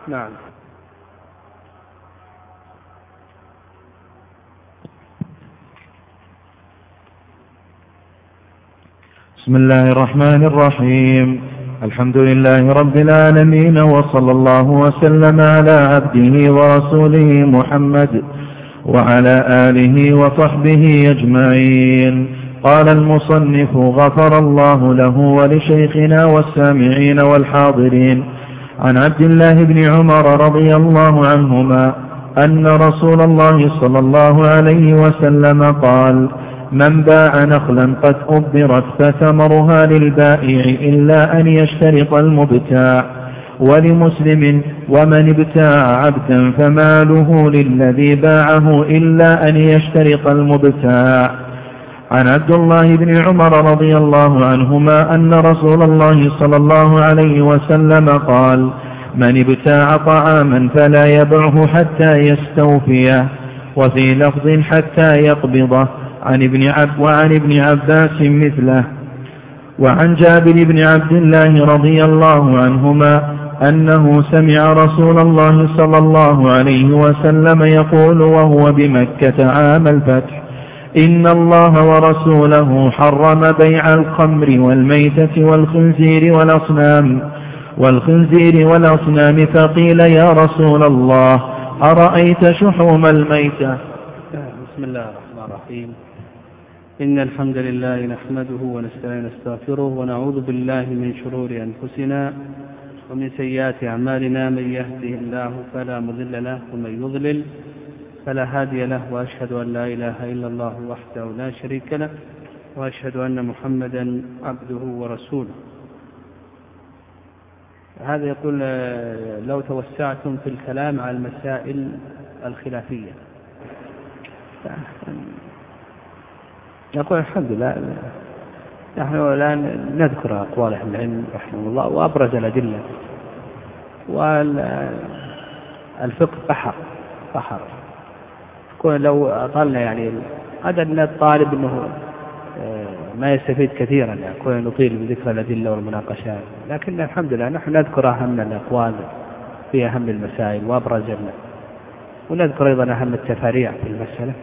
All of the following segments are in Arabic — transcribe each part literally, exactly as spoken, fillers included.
نعم. بسم الله الرحمن الرحيم. الحمد لله رب العالمين، وصلى الله وسلم على عبده ورسوله محمد وعلى آله وصحبه أجمعين. قال المصنف غفر الله له ولشيخنا والسامعين والحاضرين عن عبد الله بن عمر رضي الله عنهما أن رسول الله صلى الله عليه وسلم قال: من باع نخلا قد أبرت فثمرها للبائع إلا أن يشترط المبتاع. ولمسلم: ومن ابتاع عبدا فماله للذي باعه إلا أن يشترط المبتاع. عن عبد الله بن عمر رضي الله عنهما أن رسول الله صلى الله عليه وسلم قال: من ابتاع طعاما فلا يبعه حتى يستوفيه. وفي لفظ: حتى يقبضه. عن ابن عب وعن ابن عباس مثله. وعن جابر بن عبد الله رضي الله عنهما أنه سمع رسول الله صلى الله عليه وسلم يقول وهو بمكة عام الفتح: إن الله ورسوله حرم بيع الخمر والميتة والخنزير والأصنام والخنزير والأصنام فقيل: يا رسول الله، أرأيت شحوم الميتة؟ بسم الله الرحمن الرحيم. إن الحمد لله نحمده ونستعينه ونستغفره ونعوذ بالله من شرور أنفسنا ومن سيئات أعمالنا. من يهده الله فلا مضل له ومن يضلل فلا هادي له، وأشهد أن لا إله إلا الله وحده لا شريك له، وأشهد أن محمدا عبده ورسوله. هذا يقول: لو توسعتم في الكلام على المسائل الخلافية. يقول: الحمد لله نحن الآن نذكر أقوال أهل العلم رحمه الله وأبرز الأدلة، والفقه بحر بحر يكون لو أطلنا يعني هذا الطالب أنه ما يستفيد كثيرا، يكون يعني نطيل بذكر الأدلة والمناقشات، لكن الحمد لله نحن نذكر أهم الأقوال في أهم المسائل وأبرز، ونذكر أيضا أهم التفاريع في المسألة.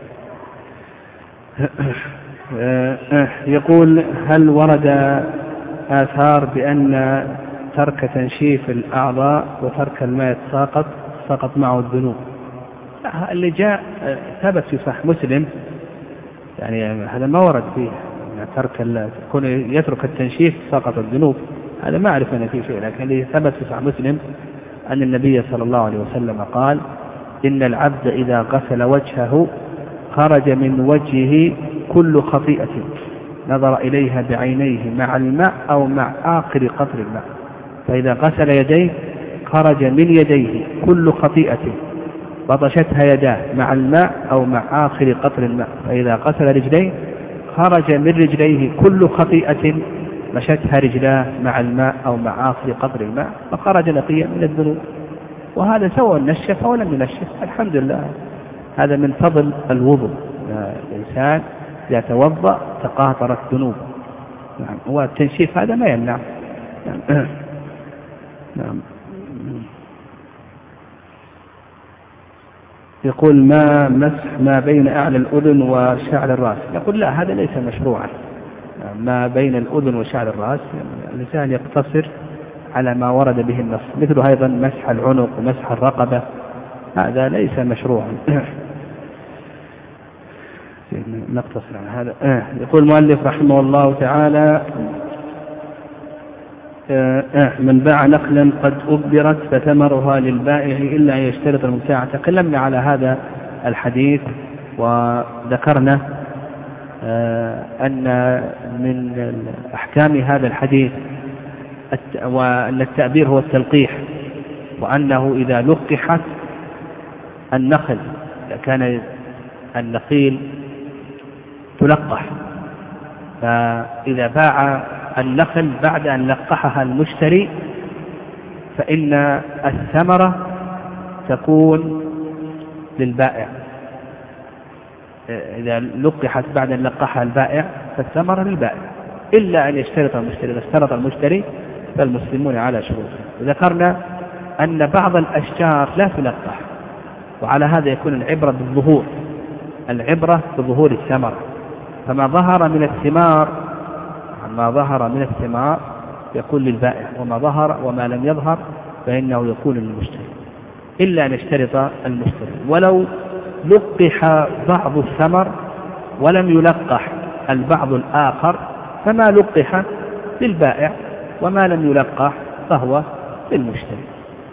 يقول: هل ورد آثار بأن ترك تنشيف الأعضاء وترك الماء ساقط سقط معه الذنوب؟ اللي جاء ثبت في صحيح مسلم، يعني هذا ما ورد فيه ترك كون يترك التنشيف سقط الذنوب، هذا ما أعرف أنا فيه شيء، لكن اللي ثبت في صحيح مسلم أن النبي صلى الله عليه وسلم قال: إن العبد إذا غسل وجهه خرج من وجهه كل خطيئة نظر إليها بعينيه مع الماء أو مع آخر قطر الماء. فإذا غسل يديه خرج من يديه كل خطيئة بطشتها يداه مع الماء أو مع آخر قطر الماء. فإذا غسل رجليه خرج من رجليه كل خطيئة مشتها رجلاه مع الماء أو مع آخر قطر الماء، فخرج نقيا من الذنوب. وهذا سواء نشف أو لم ينشف، الحمد لله. هذا من فضل الوضوء، الإنسان إذا توضأ تقاطرت ذنوبه. نعم، هو التنشيف هذا ما يمنع. نعم. نعم. يقول: ما مسح ما بين أعلى الأذن وشعر الرأس؟ يقول: لا، هذا ليس مشروعا. ما بين الأذن وشعر الرأس الإنسان يقتصر على ما ورد به النص، مثل أيضا مسح العنق ومسح الرقبة، هذا ليس مشروعا. نقتصر على هذا. يقول المؤلف رحمه الله تعالى: من باع نخلا قد أبرت فثمرها للبائع إلا أن يشترط المبتاع. تكلمنا على هذا الحديث وذكرنا أن من أحكام هذا الحديث وأن التأبير هو التلقيح، وأنه إذا لقحت النخل، إذا كان النخيل تلقح، فإذا باع النخل بعد أن لقحها المشتري فإن الثمرة تكون للبائع. إذا لقحت بعد أن لقحها البائع فالثمرة للبائع إلا أن يشترط المشتري. إذا اشترط المشتري فالمسلمون على شروطه. ذكرنا أن بعض الأشجار لا تلقح، وعلى هذا يكون العبرة بالظهور، العبرة بظهور الثمرة، فما ظهر من الثمار ما ظهر من الثمار يكون للبائع، وما ظهر وما لم يظهر فإنه يكون للمشتري، إلا أن يشترط المشتري. ولو لقح بعض الثمر ولم يلقح البعض الآخر فما لقح للبائع، وما لم يلقح فهو للمشتري.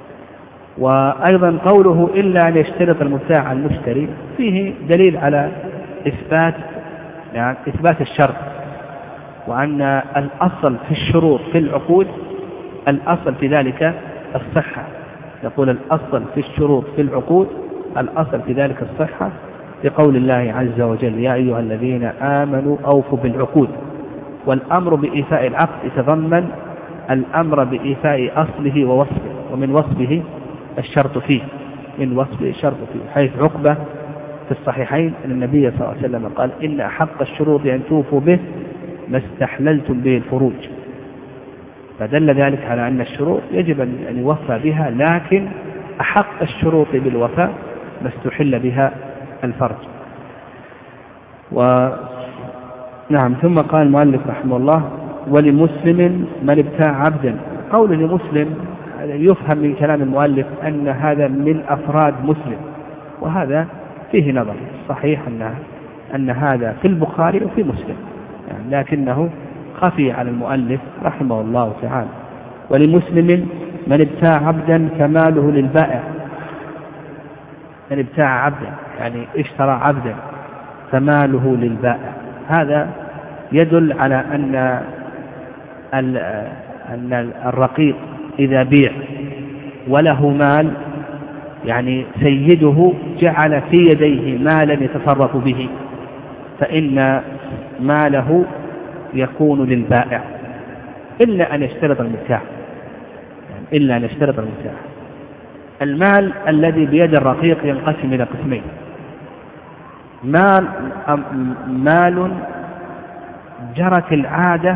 وأيضا قوله إلا أن يشترط المبتاع المشتري فيه دليل على إثبات يعني إثبات الشرط، وأن الأصل في الشروط في العقود الأصل في ذلك الصحة. يقول الأصل في الشروط في العقود الأصل في ذلك الصحة، لقول الله عز وجل يا أيها الذين آمنوا أوفوا بالعقود. والأمر بإيفاء العقد يتضمن الأمر بإيفاء أصله ووصفه، ومن وصفه الشرط فيه من وصفه الشرط فيه، حيث عقبة في الصحيحين أن النبي صلى الله عليه وسلم قال إن أحق الشروط أن توفوا به ما استحللتم به الفروج، فدل ذلك على أن الشروط يجب أن يوفى بها، لكن أحق الشروط بالوفاء ما استحل بها الفرج. ونعم ثم قال المؤلف رحمه الله ولمسلم من ابتاع عبدا. قول لمسلم يفهم من كلام المؤلف أن هذا من أفراد مسلم، وهذا فيه نظر. صحيح أن, أن هذا في البخاري وفي مسلم يعني، لكنه خفي على المؤلف رحمه الله تعالى. ولمسلم من ابتاع عبدا فماله للبائع. من ابتاع عبدا يعني اشترى عبدا فماله للبائع، هذا يدل على أن أن الرقيق إذا بيع وله مال يعني سيده جعل في يديه مالا يتصرف به، فإن ماله يكون للبائع إلا أن يشترط المبتاع يعني إلا أن يشترط المبتاع. المال الذي بيد الرقيق ينقسم إلى قسمين: مال مال جرت العادة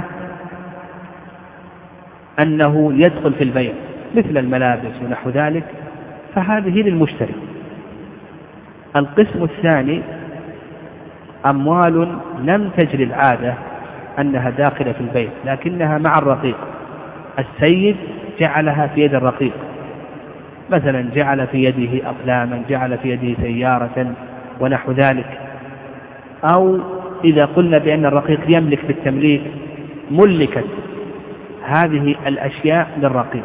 أنه يدخل في البيع مثل الملابس ونحو ذلك، فهذه للمشتري. القسم الثاني أموال لم تجري العادة أنها داخلة في البيع لكنها مع الرقيق، السيد جعلها في يد الرقيق، مثلا جعل في يده أقلاما، جعل في يده سيارة ونحو ذلك. أو إذا قلنا بأن الرقيق يملك بالتمليك ملكت هذه الأشياء للرقيق،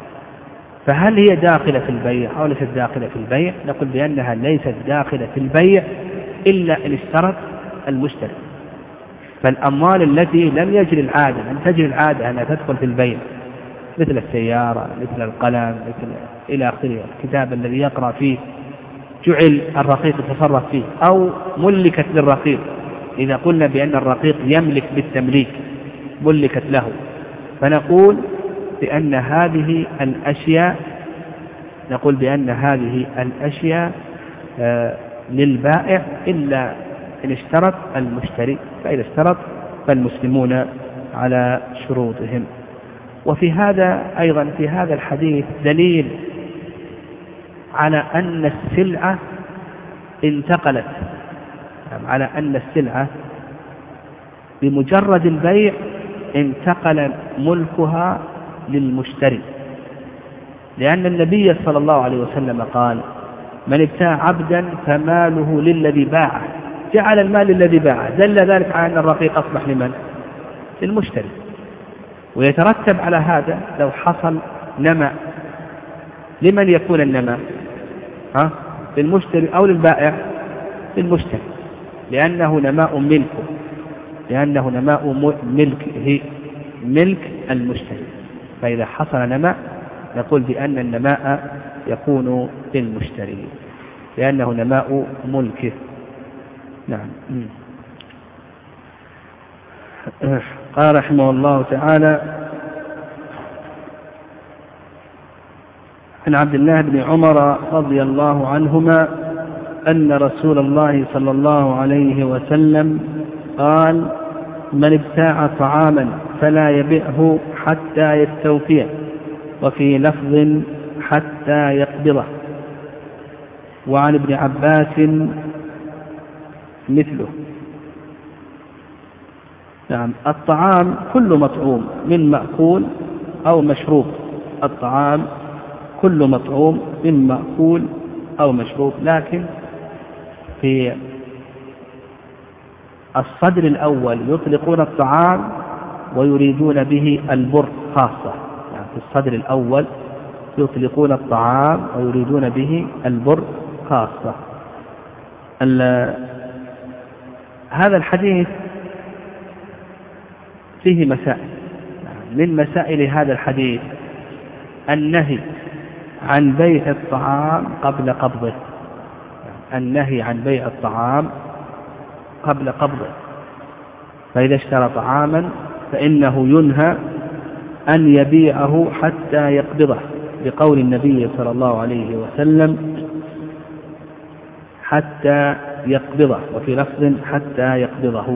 فهل هي داخلة في البيع أو ليست داخلة في البيع؟ نقول بأنها ليست داخلة في البيع إلا إن اشترط المشتري. فالأموال التي لم يجري العادة لم تجري العادة أنها تدخل في البيع مثل السيارة مثل القلم مثل إلى آخره، الكتاب الذي يقرأ فيه جعل الرقيق يتصرف فيه، أو ملكت للرقيق. إذا قلنا بأن الرقيق يملك بالتمليك ملكت له، فنقول بأن هذه الأشياء نقول بأن هذه الأشياء آه للبائع إلا إن اشترط المشتري، فإذا اشترط فالمسلمون على شروطهم. وفي هذا أيضا في هذا الحديث دليل على أن السلعة انتقلت، على أن السلعة بمجرد البيع انتقل ملكها للمشتري، لأن النبي صلى الله عليه وسلم قال من ابتاع عبدا فماله للذي باعه، جعل المال للذي باعه، دل ذلك على أن الرقيق أصبح لمن؟ للمشتري. ويترتب على هذا لو حصل نماء لمن يكون النماء؟ ها؟ للمشتري أو للبائع؟ للمشتري، لأنه نماء ملكه، لأنه نماء ملكه ملك المشتري. فإذا حصل نماء نقول بأن النماء يكون للمشتري لأنه نماء ملكه. نعم. قال رحمه الله تعالى عن عبد الله بن عمر رضي الله عنهما أن رسول الله صلى الله عليه وسلم قال من ابتاع طعاما فلا يبيعه حتى يستوفيه، وفي لفظ حتى يقبضه. وعن ابن عباس مثله. نعم. الطعام كل مطعوم من مأكول أو مشروب. الطعام كل مطعوم من مأكول أو مشروب، لكن في الصدر الأول يطلقون الطعام ويريدون به البر خاصة. يعني في الصدر الأول يطلقون الطعام ويريدون به البر خاصة. هذا الحديث فيه مسائل. من مسائل هذا الحديث النهي عن بيع الطعام قبل قبضه. النهي عن بيع الطعام قبل قبضه، فإذا اشترى طعاما فإنه ينهى أن يبيعه حتى يقبضه، بقول النبي صلى الله عليه وسلم حتى يقبضه، وفي لفظ حتى يقبضه.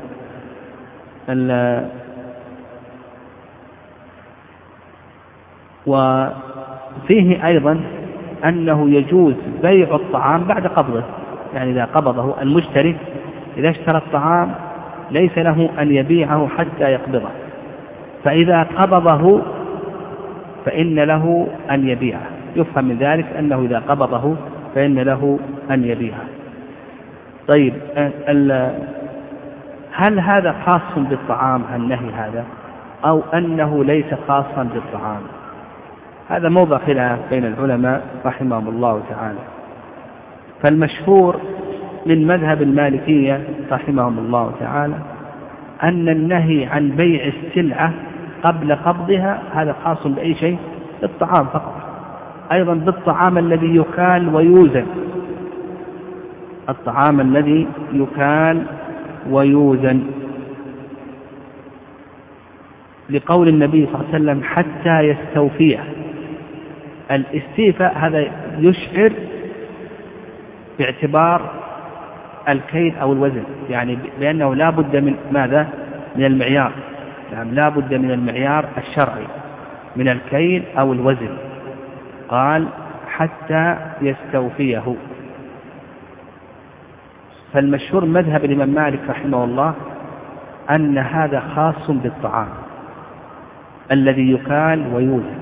وفيه أيضا أنه يجوز بيع الطعام بعد قبضه، يعني إذا قبضه المشتري، إذا اشترى الطعام ليس له أن يبيعه حتى يقبضه، فإذا قبضه فإن له أن يبيعه. يفهم من ذلك أنه إذا قبضه فإن له أن يبيعه. طيب، هل هذا خاص بالطعام النهي هذا، أو أنه ليس خاصا بالطعام؟ هذا موضع خلاف بين العلماء رحمهم الله تعالى. فالمشهور من مذهب المالكية رحمهم الله تعالى أن النهي عن بيع السلعة قبل قبضها هذا خاص بأي شيء؟ بالطعام فقط. أيضا بالطعام الذي يكال ويوزن، الطعام الذي يكال ويوزن، لقول النبي صلى الله عليه وسلم حتى يستوفيه. الاستيفاء هذا يشعر باعتبار الكيل أو الوزن، يعني بأنه لا بد من ماذا؟ من المعيار. يعني لا بد من المعيار الشرعي من الكيل أو الوزن. قال حتى يستوفيه. فالمشهور مذهب الإمام مالك رحمه الله أن هذا خاص بالطعام الذي يكال ويوزن.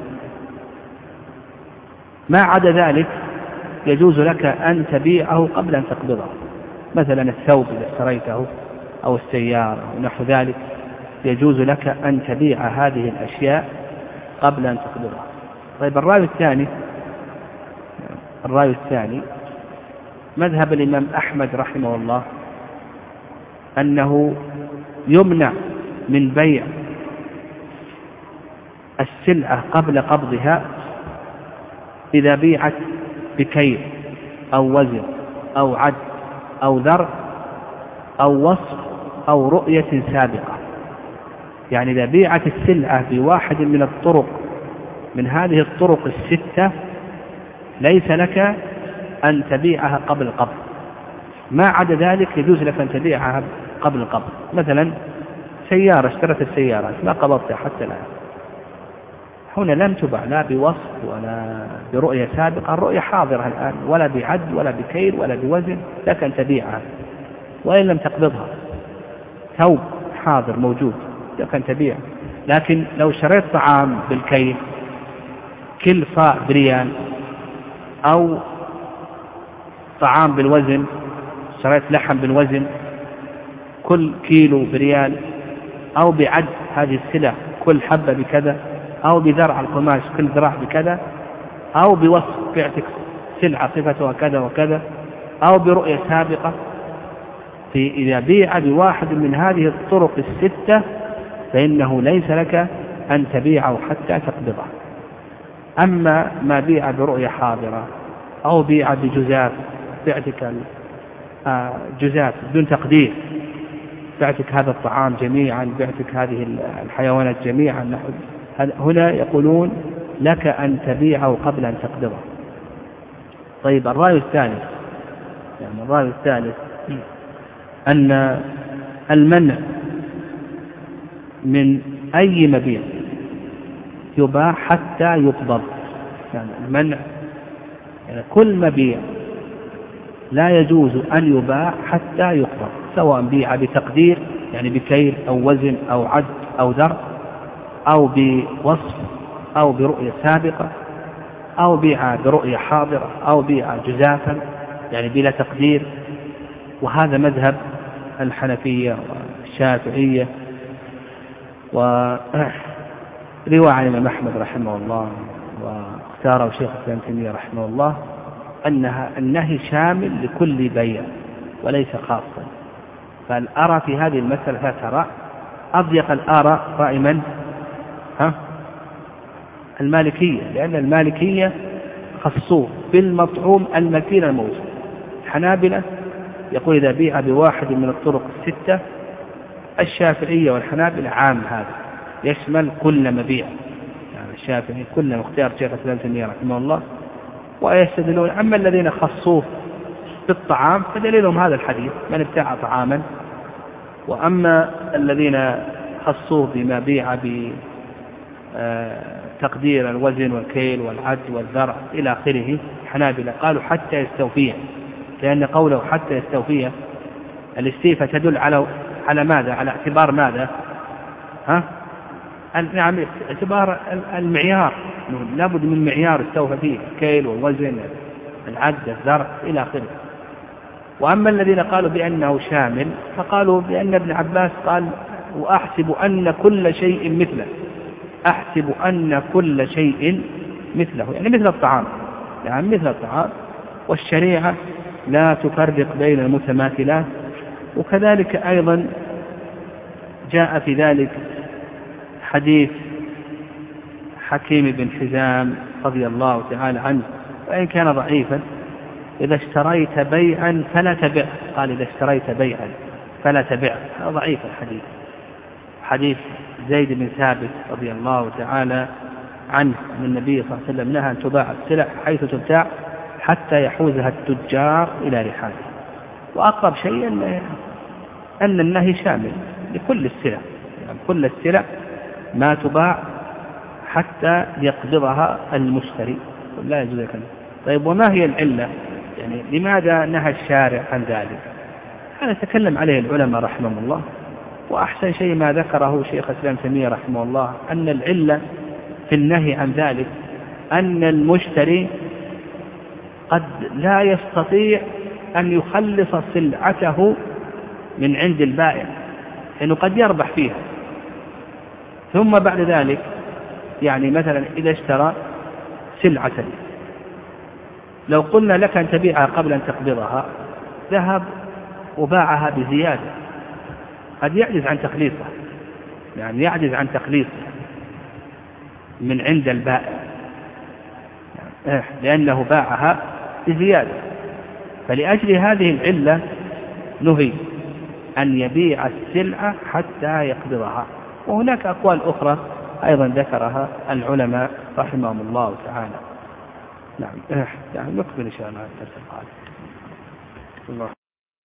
ما عدا ذلك يجوز لك أن تبيعه قبل أن تقبضه، مثلا الثوب إذا اشتريته أو السيارة ونحو ذلك، يجوز لك أن تبيع هذه الأشياء قبل أن تقبضها. طيب، الرأي الثاني الرأي الثاني مذهب الإمام أحمد رحمه الله أنه يمنع من بيع السلعة قبل قبضها إذا بيعت بكيل أو وزن أو عد أو ذر أو وصف أو رؤية سابقة. يعني إذا بيعت السلعة بواحد من الطرق من هذه الطرق الستة ليس لك أن تبيعها قبل القبض. ما عدا ذلك يجوز لك أن تبيعها قبل القبض. مثلا سيارة، اشترت السيارة ما قبضتها حتى الآن، هنا لم تباع لا بوصف ولا برؤية سابقة، الرؤية حاضرة الآن، ولا بعد ولا بكيل ولا بوزن، لك أن تبيعها وإن لم تقبضها. ثوب حاضر موجود، لك أن تبيع. لكن لو شريت طعام بالكيل، كل صاع بريال، أو طعام بالوزن، شريت لحم بالوزن كل كيلو بريال، أو بعد هذه السلع كل حبة بكذا، أو بذرع القماش كل ذراع بكذا، أو بوصف بعتك سلعة صفتها كذا وكذا، أو برؤية سابقة، في إذا بيع بواحد من هذه الطرق الستة فإنه ليس لك أن تبيعه حتى تقبضه. أما ما بيع برؤية حاضرة أو بيع بجزاف، بعتك جزاف بدون تقدير، بعتك هذا الطعام جميعا، بعتك هذه الحيوانات جميعا، هنا يقولون لك أن تبيعه قبل أن تقبضه. طيب، الرأي الثالث يعني الرأي الثالث أن المنع من أي مبيع يباع حتى يقبض، يعني المنع يعني كل مبيع لا يجوز أن يباع حتى يقبض، سواء بيع بتقدير يعني بكيل أو وزن أو عد أو ذر، أو بوصف أو برؤية سابقة، أو بيع برؤية حاضرة، أو بيع جزافا يعني بلا تقدير. وهذا مذهب الحنفية والشافعية، ورواية عن الإمام أحمد رحمه الله واختاره شيخ الإسلام ابن تيمية رحمه الله أنها النهي شامل لكل بيع وليس خاصا. فالآراء في هذه المسألة ثلاث آراء، أضيق الآراء رأي من؟ ها؟ المالكية، لأن المالكية خصوه بالمطعوم المكين الموجود. الحنابلة يقول إذا بيع بواحد من الطرق الستة. الشافعية والحنابلة عام، هذا يشمل كل مبيع، يعني الشافعي كل مختار شيخ الإسلام ابن تيمية رحمه الله ويستدلون. أما الذين خصوه بالطعام فدليلهم هذا الحديث من ابتاع طعاما. وأما الذين خصوه بما بيع بتقدير الوزن والكيل والعد والذرع إلى آخره، الحنابلة قالوا حتى يستوفيه، لأن قوله حتى يستوفيه الاستيفاء تدل على على ماذا؟ على اعتبار ماذا؟ ها؟ نعم، اعتبار المعيار، لابد من معيار استوفى فيه الكيل والوزن العد الذرع إلى آخره. وأما الذين قالوا بأنه شامل فقالوا بأن ابن عباس قال وأحسب أن كل شيء مثله، أحسب أن كل شيء مثله يعني مثل الطعام، يعني مثل الطعام، والشريعة لا تفرق بين المتماثلات. وكذلك أيضا جاء في ذلك حديث حكيم بن حزام رضي الله تعالى عنه، وإن كان ضعيفا: إذا اشتريت بيعا فلا تبع. قال إذا اشتريت بيعا فلا تبع، هذا ضعيف الحديث. حديث زيد بن ثابت رضي الله تعالى عنه أن النبي صلى الله عليه وسلم نهى أن تباع السلع حيث تبتاع حتى يحوزها التجار إلى رحاله. وأقرب شيء أن النهي شامل لكل السلع، يعني كل السلع ما تباع حتى يقبضها المشتري، لا يجوز كذا. طيب وما هي العلة؟ يعني لماذا نهى الشارع عن ذلك؟ هذا تكلم عليه العلماء رحمهم الله، وأحسن شيء ما ذكره شيخ الإسلام ابن تيمية رحمه الله أن العلة في النهي عن ذلك أن المشتري قد لا يستطيع أن يخلص سلعته من عند البائع، لأنه قد يربح فيها، ثم بعد ذلك يعني مثلا إذا اشترى سلعة لو قلنا لك أن تبيعها قبل أن تقبضها، ذهب وباعها بزيادة، قد يعجز عن تخليصها، يعني يعجز عن تخليصها من عند البائع يعني لأنه باعها بزيادة. فلأجل هذه العلة نهي أن يبيع السلعة حتى يقبضها. وهناك أقوال أخرى أيضا ذكرها العلماء رحمهم الله تعالى. نعم، يعني نكمل إن شاء الله الدرس القادم. الله